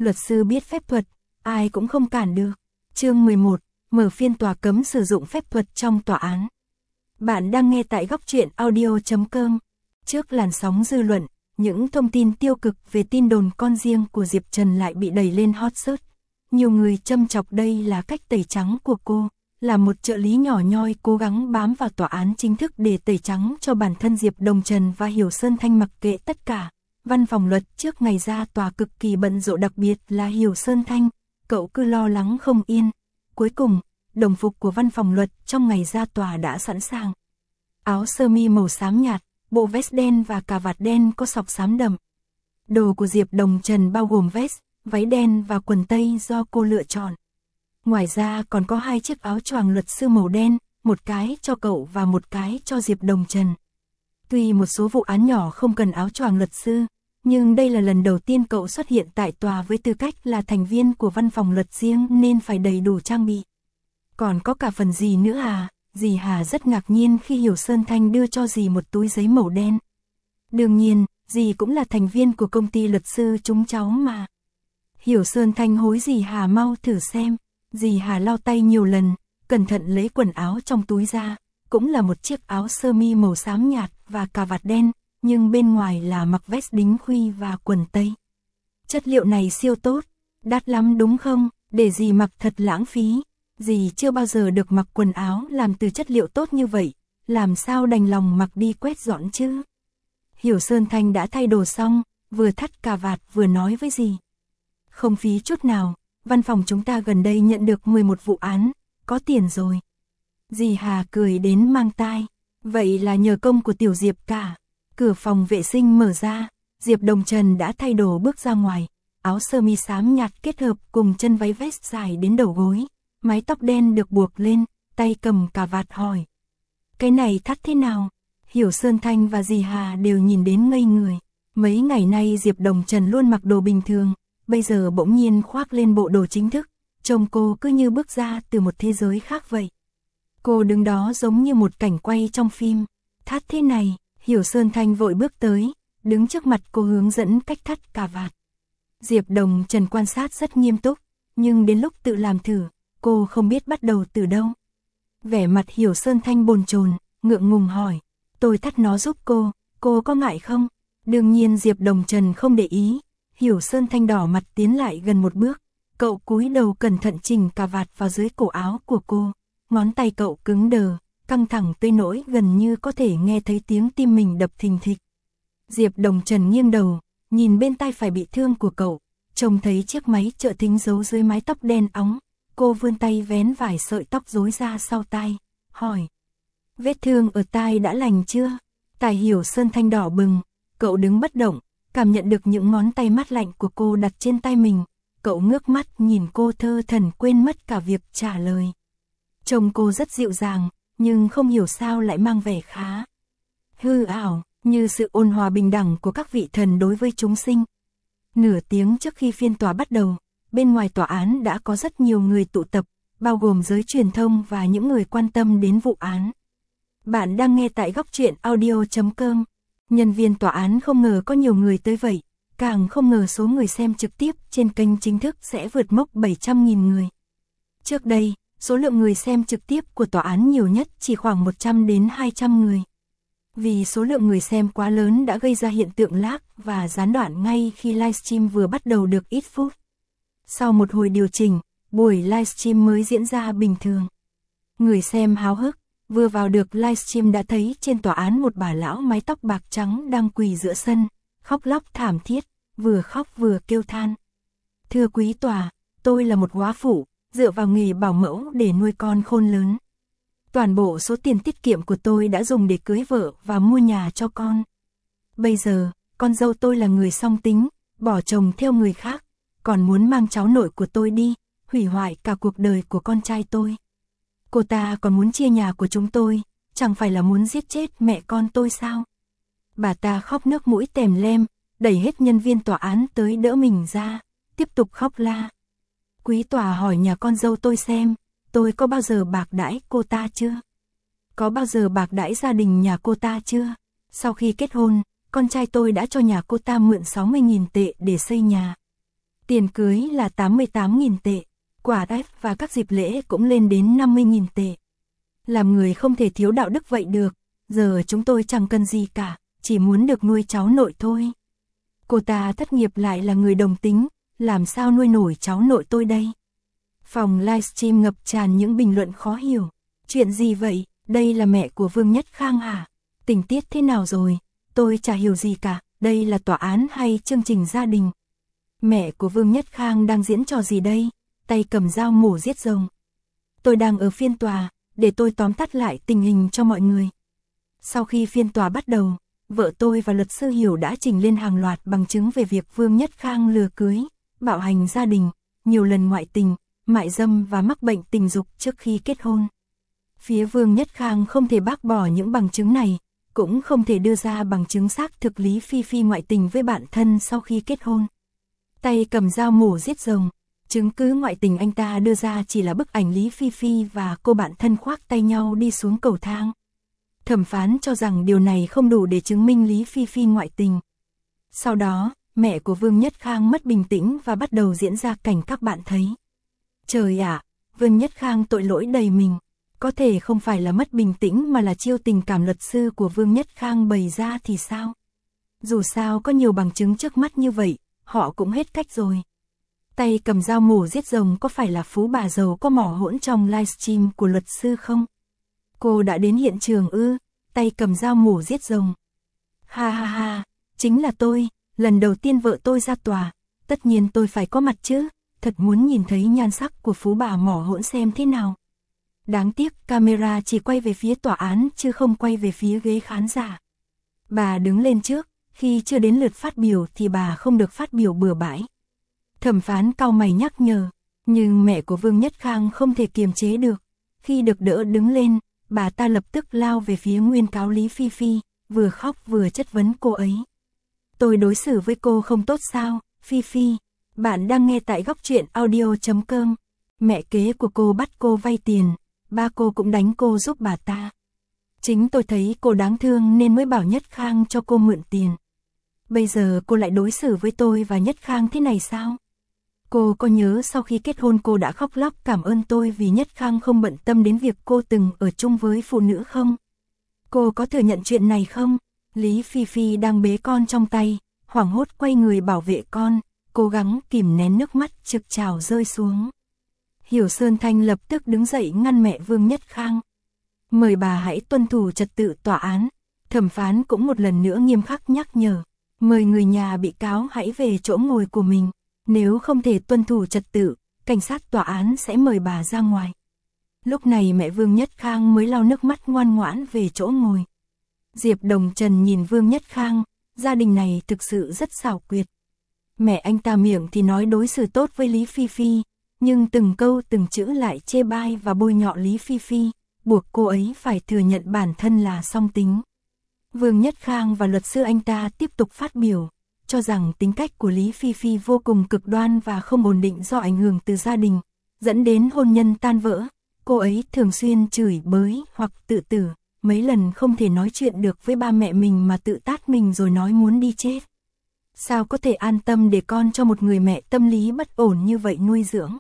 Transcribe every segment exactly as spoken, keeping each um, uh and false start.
luật sư biết phép thuật, ai cũng không cản được. Chương mười một, mở phiên tòa cấm sử dụng phép thuật trong tòa án. Bạn đang nghe tại góc truyện audio chấm com. Trước làn sóng dư luận, những thông tin tiêu cực về tin đồn con riêng của Diệp Trần lại bị đẩy lên hot search. Nhiều người châm chọc đây là cách tẩy trắng của cô, là một trợ lý nhỏ nhoi cố gắng bám vào tòa án chính thức để tẩy trắng cho bản thân Diệp Đồng Trần và Hiểu Sơn Thanh mặc kệ tất cả. Văn phòng luật trước ngày ra tòa cực kỳ bận rộn, đặc biệt là Hiểu Sơn Thanh, cậu cứ lo lắng không yên. Cuối cùng, đồng phục của văn phòng luật trong ngày ra tòa đã sẵn sàng. Áo sơ mi màu xám nhạt, bộ vest đen và cà vạt đen có sọc xám đậm. Đồ của Diệp Đồng Trần bao gồm vest, váy đen và quần tây do cô lựa chọn. Ngoài ra còn có hai chiếc áo choàng luật sư màu đen, một cái cho cậu và một cái cho Diệp Đồng Trần. Tuy một số vụ án nhỏ không cần áo choàng luật sư, nhưng đây là lần đầu tiên cậu xuất hiện tại tòa với tư cách là thành viên của văn phòng luật riêng nên phải đầy đủ trang bị. Còn có cả phần dì nữa à? Dì Hà rất ngạc nhiên khi Hiểu Sơn Thanh đưa cho dì một túi giấy màu đen. Đương nhiên, dì cũng là thành viên của công ty luật sư chúng cháu mà. Hiểu Sơn Thanh hối dì Hà mau thử xem. Dì Hà lau tay nhiều lần, cẩn thận lấy quần áo trong túi ra, cũng là một chiếc áo sơ mi màu xám nhạt và cà vạt đen, nhưng bên ngoài là mặc vest đính khuy và quần tây. Chất liệu này siêu tốt, đắt lắm đúng không? Để dì mặc thật lãng phí. Dì chưa bao giờ được mặc quần áo làm từ chất liệu tốt như vậy, làm sao đành lòng mặc đi quét dọn chứ? Hiểu Sơn Thanh đã thay đồ xong, vừa thắt cà vạt vừa nói với dì. Không phí chút nào, văn phòng chúng ta gần đây nhận được mười một vụ án, có tiền rồi. Dì Hà cười đến mang tai, vậy là nhờ công của tiểu Diệp cả. Cửa phòng vệ sinh mở ra, Diệp Đồng Trần đã thay đồ bước ra ngoài, áo sơ mi xám nhạt kết hợp cùng chân váy vest dài đến đầu gối, mái tóc đen được buộc lên, tay cầm cà vạt hỏi. Cái này thắt thế nào? Hiểu Sơn Thanh và dì Hà đều nhìn đến ngây người. Mấy ngày nay Diệp Đồng Trần luôn mặc đồ bình thường, bây giờ bỗng nhiên khoác lên bộ đồ chính thức, trông cô cứ như bước ra từ một thế giới khác vậy. Cô đứng đó giống như một cảnh quay trong phim. Thắt thế này, Hiểu Sơn Thanh vội bước tới, đứng trước mặt cô hướng dẫn cách thắt cà vạt. Diệp Đồng Trần quan sát rất nghiêm túc, nhưng đến lúc tự làm thử, cô không biết bắt đầu từ đâu. Vẻ mặt Hiểu Sơn Thanh bồn chồn, ngượng ngùng hỏi, tôi thắt nó giúp cô, cô có ngại không? Đương nhiên Diệp Đồng Trần không để ý. Hiểu Sơn Thanh đỏ mặt tiến lại gần một bước, cậu cúi đầu cẩn thận chỉnh cà vạt vào dưới cổ áo của cô, ngón tay cậu cứng đờ, căng thẳng tới nỗi gần như có thể nghe thấy tiếng tim mình đập thình thịch. Diệp Đồng Trần nghiêng đầu, nhìn bên tai phải bị thương của cậu, trông thấy chiếc máy trợ thính giấu dưới mái tóc đen óng, cô vươn tay vén vài sợi tóc rối ra sau tai, hỏi, vết thương ở tai đã lành chưa? Tai Hiểu Sơn Thanh đỏ bừng, cậu đứng bất động, cảm nhận được những ngón tay mát lạnh của cô đặt trên tay mình, cậu ngước mắt nhìn cô thơ thẩn quên mất cả việc trả lời. Trông cô rất dịu dàng, nhưng không hiểu sao lại mang vẻ khá hư ảo, như sự ôn hòa bình đẳng của các vị thần đối với chúng sinh. Nửa tiếng trước khi phiên tòa bắt đầu, bên ngoài tòa án đã có rất nhiều người tụ tập, bao gồm giới truyền thông và những người quan tâm đến vụ án. Bạn đang nghe tại góc truyện audio chấm com. Nhân viên tòa án không ngờ có nhiều người tới vậy, càng không ngờ số người xem trực tiếp trên kênh chính thức sẽ vượt mốc bảy trăm nghìn người. Trước đây, số lượng người xem trực tiếp của tòa án nhiều nhất chỉ khoảng một trăm đến hai trăm người. Vì số lượng người xem quá lớn đã gây ra hiện tượng lag và gián đoạn ngay khi livestream vừa bắt đầu được ít phút. Sau một hồi điều chỉnh, buổi livestream mới diễn ra bình thường. Người xem háo hức, vừa vào được livestream đã thấy trên tòa án một bà lão mái tóc bạc trắng đang quỳ giữa sân, khóc lóc thảm thiết, vừa khóc vừa kêu than. Thưa quý tòa, tôi là một góa phụ, dựa vào nghề bảo mẫu để nuôi con khôn lớn. Toàn bộ số tiền tiết kiệm của tôi đã dùng để cưới vợ và mua nhà cho con. Bây giờ, con dâu tôi là người song tính, bỏ chồng theo người khác, còn muốn mang cháu nội của tôi đi, hủy hoại cả cuộc đời của con trai tôi. Cô ta còn muốn chia nhà của chúng tôi, chẳng phải là muốn giết chết mẹ con tôi sao? Bà ta khóc nước mũi tèm lem, đẩy hết nhân viên tòa án tới đỡ mình ra, tiếp tục khóc la. Quý tòa hỏi nhà con dâu tôi xem, tôi có bao giờ bạc đãi cô ta chưa? Có bao giờ bạc đãi gia đình nhà cô ta chưa? Sau khi kết hôn, con trai tôi đã cho nhà cô ta mượn sáu mươi nghìn tệ để xây nhà. Tiền cưới là tám mươi tám nghìn tệ, quả tách và các dịp lễ cũng lên đến năm mươi nghìn tệ. Làm người không thể thiếu đạo đức vậy được, giờ chúng tôi chẳng cần gì cả, chỉ muốn được nuôi cháu nội thôi. Cô ta thất nghiệp lại là người đồng tính, làm sao nuôi nổi cháu nội tôi đây? Phòng livestream ngập tràn những bình luận khó hiểu. Chuyện gì vậy? Đây là mẹ của Vương Nhất Khang hả? Tình tiết thế nào rồi? Tôi chả hiểu gì cả, đây là tòa án hay chương trình gia đình? Mẹ của Vương Nhất Khang đang diễn trò gì đây? Tay cầm dao mổ giết rồng. Tôi đang ở phiên tòa, để tôi tóm tắt lại tình hình cho mọi người. Sau khi phiên tòa bắt đầu, vợ tôi và luật sư Hiểu đã trình lên hàng loạt bằng chứng về việc Vương Nhất Khang lừa cưới, bạo hành gia đình, nhiều lần ngoại tình, mại dâm và mắc bệnh tình dục trước khi kết hôn. Phía Vương Nhất Khang không thể bác bỏ những bằng chứng này, cũng không thể đưa ra bằng chứng xác thực Lý Phi Phi ngoại tình với bạn thân sau khi kết hôn. Tay cầm dao mổ giết rồng, chứng cứ ngoại tình anh ta đưa ra chỉ là bức ảnh Lý Phi Phi và cô bạn thân khoác tay nhau đi xuống cầu thang. Thẩm phán cho rằng điều này không đủ để chứng minh Lý Phi Phi ngoại tình. Sau đó, mẹ của Vương Nhất Khang mất bình tĩnh và bắt đầu diễn ra cảnh các bạn thấy. Trời ạ, Vương Nhất Khang tội lỗi đầy mình. Có thể không phải là mất bình tĩnh mà là chiêu tình cảm luật sư của Vương Nhất Khang bày ra thì sao? Dù sao có nhiều bằng chứng trước mắt như vậy, họ cũng hết cách rồi. Tay cầm dao mổ giết rồng có phải là phú bà giàu có mỏ hỗn trong livestream của luật sư không? Cô đã đến hiện trường ư, tay cầm dao mổ giết rồng. Ha ha ha, chính là tôi, lần đầu tiên vợ tôi ra tòa, tất nhiên tôi phải có mặt chứ, thật muốn nhìn thấy nhan sắc của phú bà mỏ hỗn xem thế nào. Đáng tiếc camera chỉ quay về phía tòa án chứ không quay về phía ghế khán giả. Bà đứng lên trước, khi chưa đến lượt phát biểu thì bà không được phát biểu bừa bãi. Thẩm phán cau mày nhắc nhở, nhưng mẹ của Vương Nhất Khang không thể kiềm chế được. Khi được đỡ đứng lên, bà ta lập tức lao về phía nguyên cáo Lý Phi Phi, vừa khóc vừa chất vấn cô ấy. Tôi đối xử với cô không tốt sao, Phi Phi? Bạn đang nghe tại góc truyện audio chấm com. Mẹ kế của cô bắt cô vay tiền, ba cô cũng đánh cô giúp bà ta. Chính tôi thấy cô đáng thương nên mới bảo Nhất Khang cho cô mượn tiền. Bây giờ cô lại đối xử với tôi và Nhất Khang thế này sao? Cô có nhớ sau khi kết hôn cô đã khóc lóc cảm ơn tôi vì Nhất Khang không bận tâm đến việc cô từng ở chung với phụ nữ không? Cô có thừa nhận chuyện này không? Lý Phi Phi đang bế con trong tay, hoảng hốt quay người bảo vệ con, cố gắng kìm nén nước mắt trực trào rơi xuống. Hiểu Sơn Thanh lập tức đứng dậy ngăn mẹ Vương Nhất Khang. Mời bà hãy tuân thủ trật tự tòa án. Thẩm phán cũng một lần nữa nghiêm khắc nhắc nhở. Mời người nhà bị cáo hãy về chỗ ngồi của mình. Nếu không thể tuân thủ trật tự, cảnh sát tòa án sẽ mời bà ra ngoài. Lúc này mẹ Vương Nhất Khang mới lau nước mắt ngoan ngoãn về chỗ ngồi. Diệp Đồng Trần nhìn Vương Nhất Khang, gia đình này thực sự rất xảo quyệt. Mẹ anh ta miệng thì nói đối xử tốt với Lý Phi Phi, nhưng từng câu từng chữ lại chê bai và bôi nhọ Lý Phi Phi, buộc cô ấy phải thừa nhận bản thân là song tính. Vương Nhất Khang và luật sư anh ta tiếp tục phát biểu, cho rằng tính cách của Lý Phi Phi vô cùng cực đoan và không ổn định do ảnh hưởng từ gia đình, dẫn đến hôn nhân tan vỡ. Cô ấy thường xuyên chửi bới hoặc tự tử, mấy lần không thể nói chuyện được với ba mẹ mình mà tự tát mình rồi nói muốn đi chết. Sao có thể an tâm để con cho một người mẹ tâm lý bất ổn như vậy nuôi dưỡng?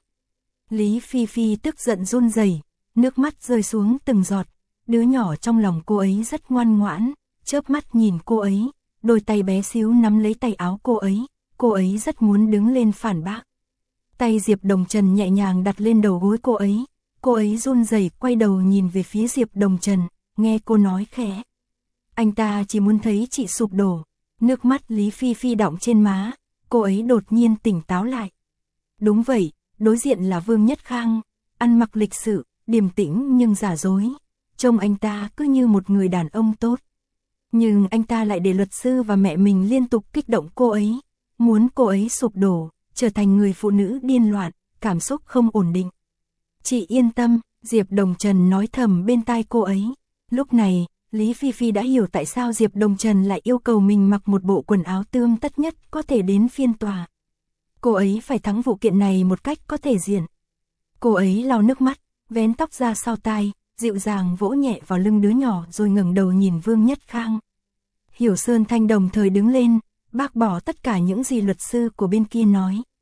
Lý Phi Phi tức giận run rẩy, nước mắt rơi xuống từng giọt. Đứa nhỏ trong lòng cô ấy rất ngoan ngoãn, chớp mắt nhìn cô ấy, đôi tay bé xíu nắm lấy tay áo cô ấy, cô ấy rất muốn đứng lên phản bác. Tay Diệp Đồng Trần nhẹ nhàng đặt lên đầu gối cô ấy, cô ấy run rẩy quay đầu nhìn về phía Diệp Đồng Trần, nghe cô nói khẽ. Anh ta chỉ muốn thấy chị sụp đổ. Nước mắt Lý Phi Phi đọng trên má, cô ấy đột nhiên tỉnh táo lại. Đúng vậy, đối diện là Vương Nhất Khang, ăn mặc lịch sự, điềm tĩnh nhưng giả dối. Trông anh ta cứ như một người đàn ông tốt. Nhưng anh ta lại để luật sư và mẹ mình liên tục kích động cô ấy, muốn cô ấy sụp đổ, trở thành người phụ nữ điên loạn, cảm xúc không ổn định. Chị yên tâm, Diệp Đồng Trần nói thầm bên tai cô ấy. Lúc này, Lý Phi Phi đã hiểu tại sao Diệp Đồng Trần lại yêu cầu mình mặc một bộ quần áo tươm tất nhất có thể đến phiên tòa. Cô ấy phải thắng vụ kiện này một cách có thể diện. Cô ấy lau nước mắt, vén tóc ra sau tai, dịu dàng vỗ nhẹ vào lưng đứa nhỏ rồi ngẩng đầu nhìn Vương Nhất Khang. Hiểu Sơn Thanh đồng thời đứng lên, bác bỏ tất cả những gì luật sư của bên kia nói.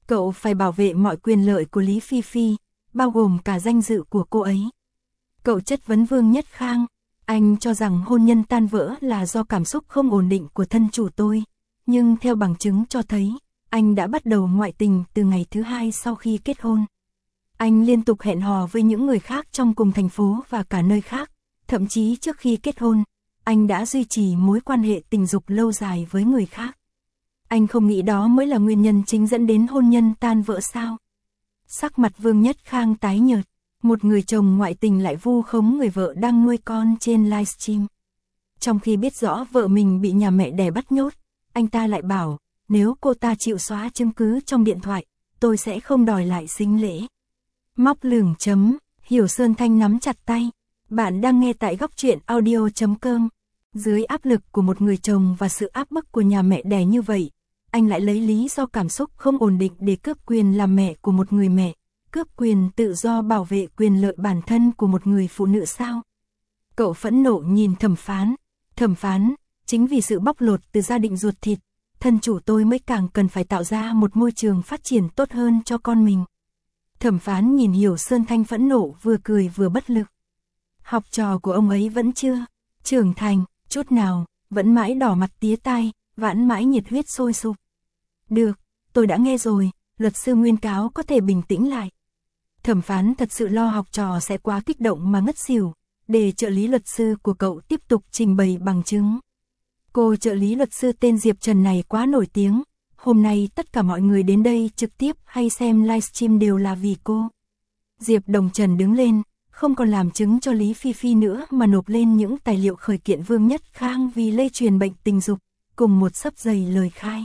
Cậu phải bảo vệ mọi quyền lợi của Lý Phi Phi, bao gồm cả danh dự của cô ấy. Cậu chất vấn Vương Nhất Khang, anh cho rằng hôn nhân tan vỡ là do cảm xúc không ổn định của thân chủ tôi, nhưng theo bằng chứng cho thấy, anh đã bắt đầu ngoại tình từ ngày thứ hai sau khi kết hôn. Anh liên tục hẹn hò với những người khác trong cùng thành phố và cả nơi khác, thậm chí trước khi kết hôn, anh đã duy trì mối quan hệ tình dục lâu dài với người khác. Anh không nghĩ đó mới là nguyên nhân chính dẫn đến hôn nhân tan vỡ sao? Sắc mặt Vương Nhất Khang tái nhợt, một người chồng ngoại tình lại vu khống người vợ đang nuôi con trên livestream. Trong khi biết rõ vợ mình bị nhà mẹ đẻ bắt nhốt, anh ta lại bảo, nếu cô ta chịu xóa chứng cứ trong điện thoại, tôi sẽ không đòi lại sính lễ. Móc lửng chấm, Hiểu Sơn Thanh nắm chặt tay. Bạn đang nghe tại góc truyện audio chấm com. Dưới áp lực của một người chồng và sự áp bức của nhà mẹ đẻ như vậy, anh lại lấy lý do cảm xúc không ổn định để cướp quyền làm mẹ của một người mẹ, cướp quyền tự do bảo vệ quyền lợi bản thân của một người phụ nữ sao? Cậu phẫn nộ nhìn thẩm phán. Thẩm phán, chính vì sự bóc lột từ gia đình ruột thịt, thân chủ tôi mới càng cần phải tạo ra một môi trường phát triển tốt hơn cho con mình. Thẩm phán nhìn Hiểu Sơn Thanh phẫn nộ vừa cười vừa bất lực. Học trò của ông ấy vẫn chưa trưởng thành, chút nào, vẫn mãi đỏ mặt tía tai, vãn mãi nhiệt huyết sôi sục. Được, tôi đã nghe rồi, luật sư Nguyên cáo có thể bình tĩnh lại. Thẩm phán thật sự lo học trò sẽ quá kích động mà ngất xỉu, để trợ lý luật sư của cậu tiếp tục trình bày bằng chứng. Cô trợ lý luật sư tên Diệp Trần này quá nổi tiếng, hôm nay tất cả mọi người đến đây trực tiếp hay xem livestream đều là vì cô. Diệp Đồng Trần đứng lên, không còn làm chứng cho Lý Phi Phi nữa mà nộp lên những tài liệu khởi kiện Vương Nhất Khang vì lây truyền bệnh tình dục, cùng một xấp dày lời khai.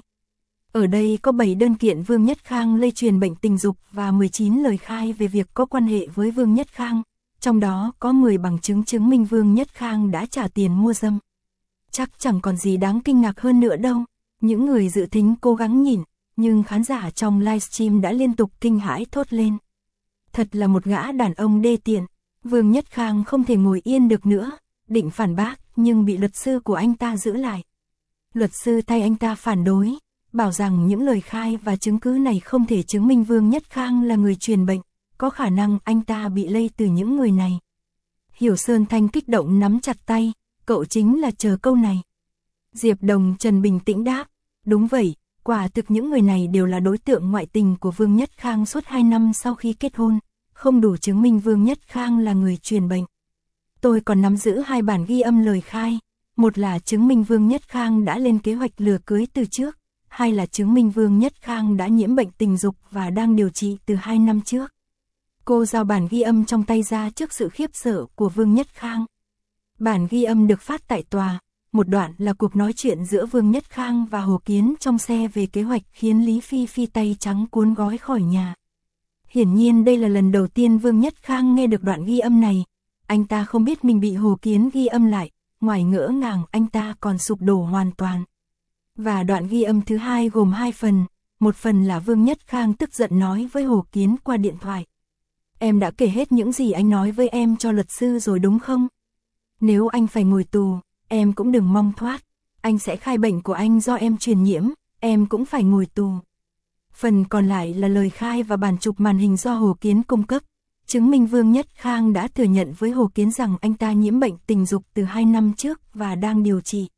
Ở đây có bảy đơn kiện Vương Nhất Khang lây truyền bệnh tình dục và mười chín lời khai về việc có quan hệ với Vương Nhất Khang, trong đó có mười bằng chứng chứng minh Vương Nhất Khang đã trả tiền mua dâm. Chắc chẳng còn gì đáng kinh ngạc hơn nữa đâu. Những người dự thính cố gắng nhìn, nhưng khán giả trong livestream đã liên tục kinh hãi thốt lên. Thật là một gã đàn ông đê tiện. Vương Nhất Khang không thể ngồi yên được nữa, định phản bác nhưng bị luật sư của anh ta giữ lại. Luật sư thay anh ta phản đối, bảo rằng những lời khai và chứng cứ này không thể chứng minh Vương Nhất Khang là người truyền bệnh, có khả năng anh ta bị lây từ những người này. Hiểu Sơn Thanh kích động nắm chặt tay, cậu chính là chờ câu này. Diệp Đồng Trần bình tĩnh đáp, đúng vậy, quả thực những người này đều là đối tượng ngoại tình của Vương Nhất Khang suốt hai năm sau khi kết hôn, không đủ chứng minh Vương Nhất Khang là người truyền bệnh. Tôi còn nắm giữ hai bản ghi âm lời khai, một là chứng minh Vương Nhất Khang đã lên kế hoạch lừa cưới từ trước, hai là chứng minh Vương Nhất Khang đã nhiễm bệnh tình dục và đang điều trị từ hai năm trước. Cô giao bản ghi âm trong tay ra trước sự khiếp sợ của Vương Nhất Khang. Bản ghi âm được phát tại tòa, một đoạn là cuộc nói chuyện giữa Vương Nhất Khang và Hồ Kiến trong xe về kế hoạch khiến Lý Phi Phi tay trắng cuốn gói khỏi nhà. Hiển nhiên đây là lần đầu tiên Vương Nhất Khang nghe được đoạn ghi âm này, anh ta không biết mình bị Hồ Kiến ghi âm lại, ngoài ngỡ ngàng anh ta còn sụp đổ hoàn toàn. Và đoạn ghi âm thứ hai gồm hai phần, một phần là Vương Nhất Khang tức giận nói với Hồ Kiến qua điện thoại. Em đã kể hết những gì anh nói với em cho luật sư rồi đúng không? Nếu anh phải ngồi tù, em cũng đừng mong thoát, anh sẽ khai bệnh của anh do em truyền nhiễm, em cũng phải ngồi tù. Phần còn lại là lời khai và bản chụp màn hình do Hồ Kiến cung cấp, chứng minh Vương Nhất Khang đã thừa nhận với Hồ Kiến rằng anh ta nhiễm bệnh tình dục từ hai năm trước và đang điều trị.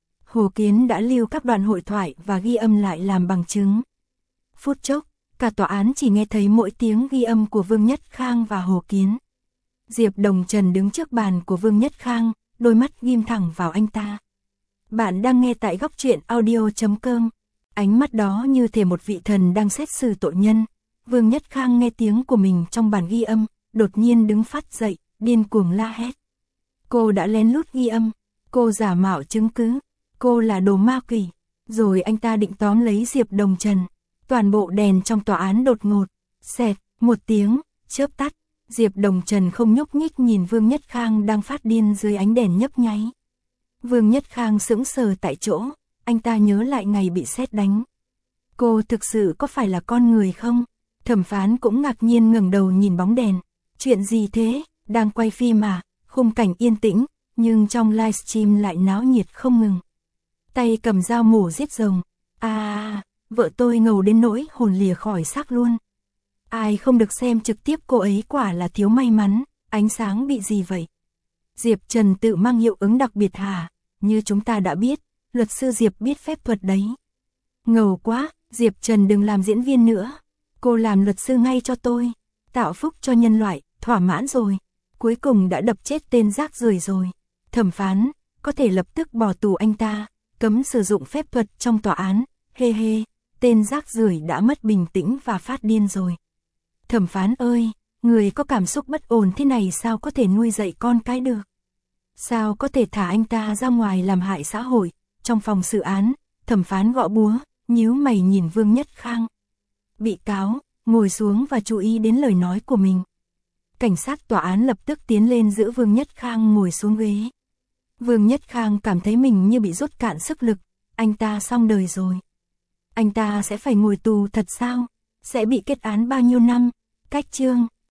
Hồ Kiến đã lưu các đoạn hội thoại và ghi âm lại làm bằng chứng. Phút chốc, cả tòa án chỉ nghe thấy mỗi tiếng ghi âm của Vương Nhất Khang và Hồ Kiến. Diệp Đồng Trần đứng trước bàn của Vương Nhất Khang, đôi mắt ghim thẳng vào anh ta. Bạn đang nghe tại góc truyện audio chấm com. Ánh mắt đó như thể một vị thần đang xét xử tội nhân. Vương Nhất Khang nghe tiếng của mình trong bản ghi âm, đột nhiên đứng phát dậy, điên cuồng la hét. Cô đã lén lút ghi âm, cô giả mạo chứng cứ, cô là đồ ma quỷ. Rồi anh ta định tóm lấy Diệp Đồng Trần. Toàn bộ đèn trong tòa án đột ngột, xẹt, một tiếng, chớp tắt. Diệp Đồng Trần không nhúc nhích nhìn Vương Nhất Khang đang phát điên dưới ánh đèn nhấp nháy. Vương Nhất Khang sững sờ tại chỗ, anh ta nhớ lại ngày bị sét đánh. Cô thực sự có phải là con người không? Thẩm phán cũng ngạc nhiên ngẩng đầu nhìn bóng đèn. Chuyện gì thế? Đang quay phim mà, khung cảnh yên tĩnh, nhưng trong livestream lại náo nhiệt không ngừng. Tay cầm dao mổ giết rồng. À, vợ tôi ngầu đến nỗi hồn lìa khỏi xác luôn. Ai không được xem trực tiếp cô ấy quả là thiếu may mắn, ánh sáng bị gì vậy? Diệp Trần tự mang hiệu ứng đặc biệt hả? Như chúng ta đã biết, luật sư Diệp biết phép thuật đấy. Ngầu quá, Diệp Trần đừng làm diễn viên nữa. Cô làm luật sư ngay cho tôi. Tạo phúc cho nhân loại, thỏa mãn rồi. Cuối cùng đã đập chết tên rác rưởi rồi. Thẩm phán, có thể lập tức bỏ tù anh ta, cấm sử dụng phép thuật trong tòa án. Hê hê, tên rác rưởi đã mất bình tĩnh và phát điên rồi. Thẩm phán ơi, người có cảm xúc bất ổn thế này sao có thể nuôi dạy con cái được? Sao có thể thả anh ta ra ngoài làm hại xã hội? Trong phòng xử án, thẩm phán gõ búa, nhíu mày nhìn Vương Nhất Khang. Bị cáo, ngồi xuống và chú ý đến lời nói của mình. Cảnh sát tòa án lập tức tiến lên giữ Vương Nhất Khang ngồi xuống ghế. Vương Nhất Khang cảm thấy mình như bị rút cạn sức lực, anh ta xong đời rồi. Anh ta sẽ phải ngồi tù thật sao? Sẽ bị kết án bao nhiêu năm? Cách chương